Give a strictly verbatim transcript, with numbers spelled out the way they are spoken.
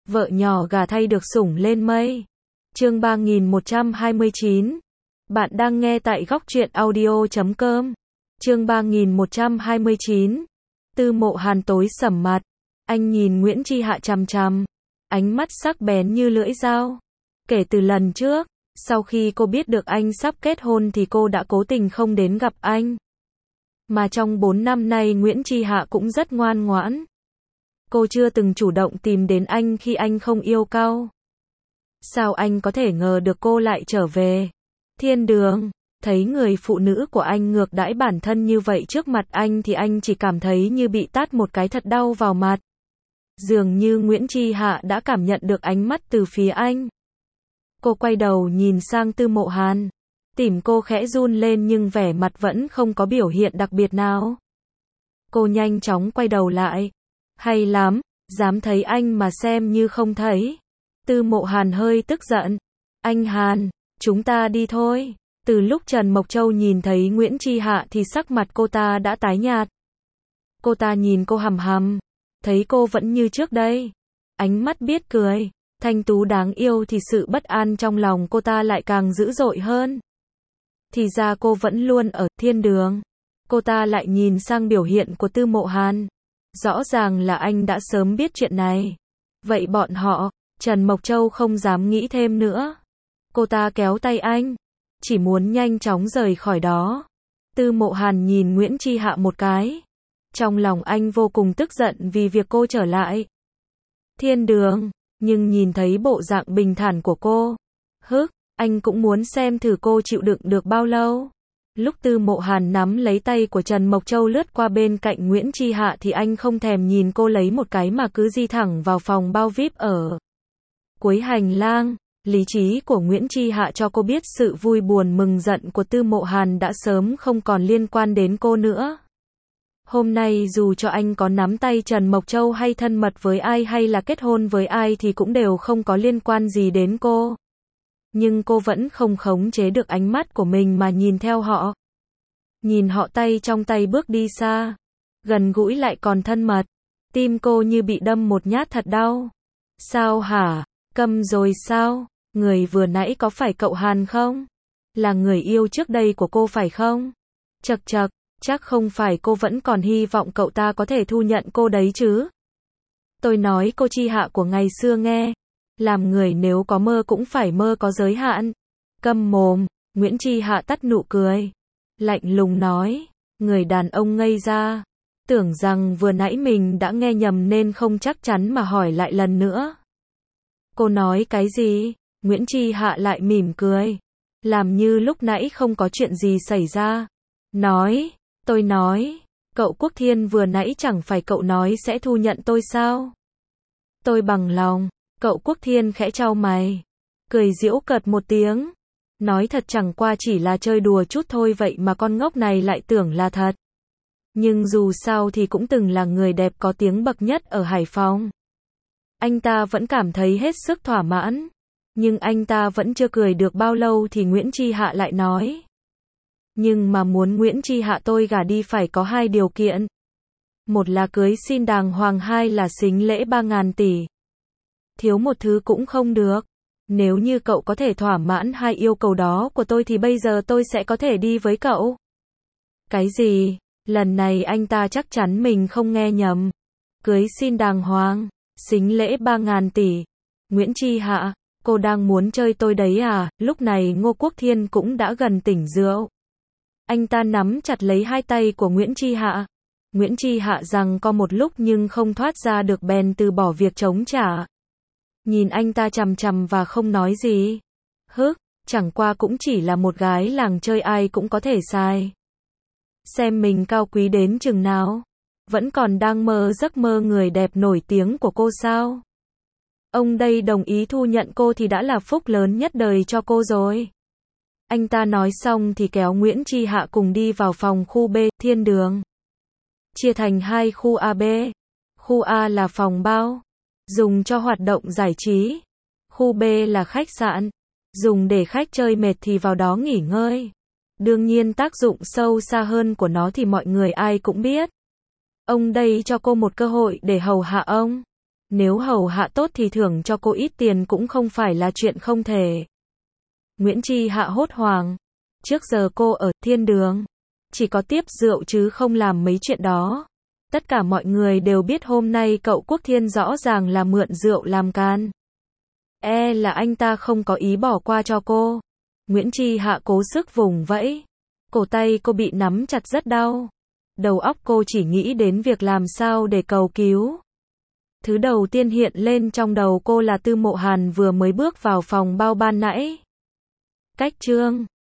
Vợ nhỏ gà thay được sủng lên mây. Chương ba nghìn một trăm hai mươi chín. Bạn đang nghe tại góc truyện audio chấm com. Chương ba nghìn một trăm hai mươi chín. Tư Mộ Hàn tối sầm mặt. Anh nhìn Nguyễn Chi Hạ chằm chằm. Ánh mắt sắc bén như lưỡi dao. Kể từ lần trước, sau khi cô biết được anh sắp kết hôn thì cô đã cố tình không đến gặp anh. Mà trong bốn năm nay Nguyễn Chi Hạ cũng rất ngoan ngoãn. Cô chưa từng chủ động tìm đến anh khi anh không yêu cau. Sao anh có thể ngờ được cô lại trở về? Thiên đường, thấy người phụ nữ của anh ngược đãi bản thân như vậy trước mặt anh thì anh chỉ cảm thấy như bị tát một cái thật đau vào mặt. Dường như Nguyễn Chi Hạ đã cảm nhận được ánh mắt từ phía anh. Cô quay đầu nhìn sang Tư Mộ Hàn. Tim cô khẽ run lên nhưng vẻ mặt vẫn không có biểu hiện đặc biệt nào. Cô nhanh chóng quay đầu lại. Hay lắm, dám thấy anh mà xem như không thấy. Tư Mộ Hàn hơi tức giận. Anh Hàn, chúng ta đi thôi. Từ lúc Trần Mộc Châu nhìn thấy Nguyễn Chi Hạ thì sắc mặt cô ta đã tái nhạt. Cô ta nhìn cô hằm hằm. Thấy cô vẫn như trước đây. Ánh mắt biết cười. Thanh tú đáng yêu thì sự bất an trong lòng cô ta lại càng dữ dội hơn. Thì ra cô vẫn luôn ở thiên đường. Cô ta lại nhìn sang biểu hiện của Tư Mộ Hàn. Rõ ràng là anh đã sớm biết chuyện này. Vậy bọn họ, Trần Mộc Châu không dám nghĩ thêm nữa. Cô ta kéo tay anh. Chỉ muốn nhanh chóng rời khỏi đó. Tư Mộ Hàn nhìn Nguyễn Chi Hạ một cái. Trong lòng anh vô cùng tức giận vì việc cô trở lại thiên đường. Nhưng nhìn thấy bộ dạng bình thản của cô. Hức, anh cũng muốn xem thử cô chịu đựng được bao lâu. Lúc Tư Mộ Hàn nắm lấy tay của Trần Mộc Châu lướt qua bên cạnh Nguyễn Chi Hạ thì anh không thèm nhìn cô lấy một cái mà cứ di thẳng vào phòng bao vi ai pi ở cuối hành lang. Lý trí của Nguyễn Chi Hạ cho cô biết sự vui buồn mừng giận của Tư Mộ Hàn đã sớm không còn liên quan đến cô nữa. Hôm nay dù cho anh có nắm tay Trần Mộc Châu hay thân mật với ai hay là kết hôn với ai thì cũng đều không có liên quan gì đến cô. Nhưng cô vẫn không khống chế được ánh mắt của mình mà nhìn theo họ. Nhìn họ tay trong tay bước đi xa. Gần gũi lại còn thân mật. Tim cô như bị đâm một nhát thật đau. Sao hả? Câm rồi sao? Người vừa nãy có phải cậu Hàn không? Là người yêu trước đây của cô phải không? Chậc chậc, chắc không phải cô vẫn còn hy vọng cậu ta có thể thu nhận cô đấy chứ? Tôi nói cô Chi Hạ của ngày xưa nghe. Làm người nếu có mơ cũng phải mơ có giới hạn. Câm mồm, Nguyễn Chi Hạ tắt nụ cười. Lạnh lùng nói, người đàn ông ngây ra. Tưởng rằng vừa nãy mình đã nghe nhầm nên không chắc chắn mà hỏi lại lần nữa. Cô nói cái gì? Nguyễn Chi Hạ lại mỉm cười. Làm như lúc nãy không có chuyện gì xảy ra. Nói, tôi nói, cậu Quốc Thiên vừa nãy chẳng phải cậu nói sẽ thu nhận tôi sao? Tôi bằng lòng. Cậu Quốc Thiên khẽ chau mày. Cười giễu cợt một tiếng. Nói thật chẳng qua chỉ là chơi đùa chút thôi vậy mà con ngốc này lại tưởng là thật. Nhưng dù sao thì cũng từng là người đẹp có tiếng bậc nhất ở Hải Phòng. Anh ta vẫn cảm thấy hết sức thỏa mãn. Nhưng anh ta vẫn chưa cười được bao lâu thì Nguyễn Chi Hạ lại nói. Nhưng mà muốn Nguyễn Chi Hạ tôi gả đi phải có hai điều kiện. Một là cưới xin đàng hoàng, hai là sính lễ ba ngàn tỷ. Thiếu một thứ cũng không được. Nếu như cậu có thể thỏa mãn hai yêu cầu đó của tôi thì bây giờ tôi sẽ có thể đi với cậu. Cái gì? Lần này anh ta chắc chắn mình không nghe nhầm. Cưới xin đàng hoàng, sính lễ ba ngàn tỷ. Nguyễn Chi Hạ, cô đang muốn chơi tôi đấy à? Lúc này Ngô Quốc Thiên cũng đã gần tỉnh rượu. Anh ta nắm chặt lấy hai tay của Nguyễn Chi Hạ. Nguyễn Chi Hạ rằng co một lúc nhưng không thoát ra được bèn từ bỏ việc chống trả. Nhìn anh ta chằm chằm và không nói gì. Hức, chẳng qua cũng chỉ là một gái làng chơi ai cũng có thể sai. Xem mình cao quý đến chừng nào. Vẫn còn đang mơ giấc mơ người đẹp nổi tiếng của cô sao? Ông đây đồng ý thu nhận cô thì đã là phúc lớn nhất đời cho cô rồi. Anh ta nói xong thì kéo Nguyễn Chi Hạ cùng đi vào phòng khu B, thiên đường. Chia thành hai khu A B. Khu A là phòng bao. Dùng cho hoạt động giải trí. Khu B là khách sạn. Dùng để khách chơi mệt thì vào đó nghỉ ngơi. Đương nhiên tác dụng sâu xa hơn của nó thì mọi người ai cũng biết. Ông đây cho cô một cơ hội để hầu hạ ông. Nếu hầu hạ tốt thì thưởng cho cô ít tiền cũng không phải là chuyện không thể. Nguyễn Chi Hạ hốt hoảng. Trước giờ cô ở thiên đường, chỉ có tiếp rượu chứ không làm mấy chuyện đó. Tất cả mọi người đều biết hôm nay cậu Quốc Thiên rõ ràng là mượn rượu làm can. E là anh ta không có ý bỏ qua cho cô. Nguyễn Chi Hạ cố sức vùng vẫy. Cổ tay cô bị nắm chặt rất đau. Đầu óc cô chỉ nghĩ đến việc làm sao để cầu cứu. Thứ đầu tiên hiện lên trong đầu cô là Tư Mộ Hàn vừa mới bước vào phòng bao ban nãy. Cách Trương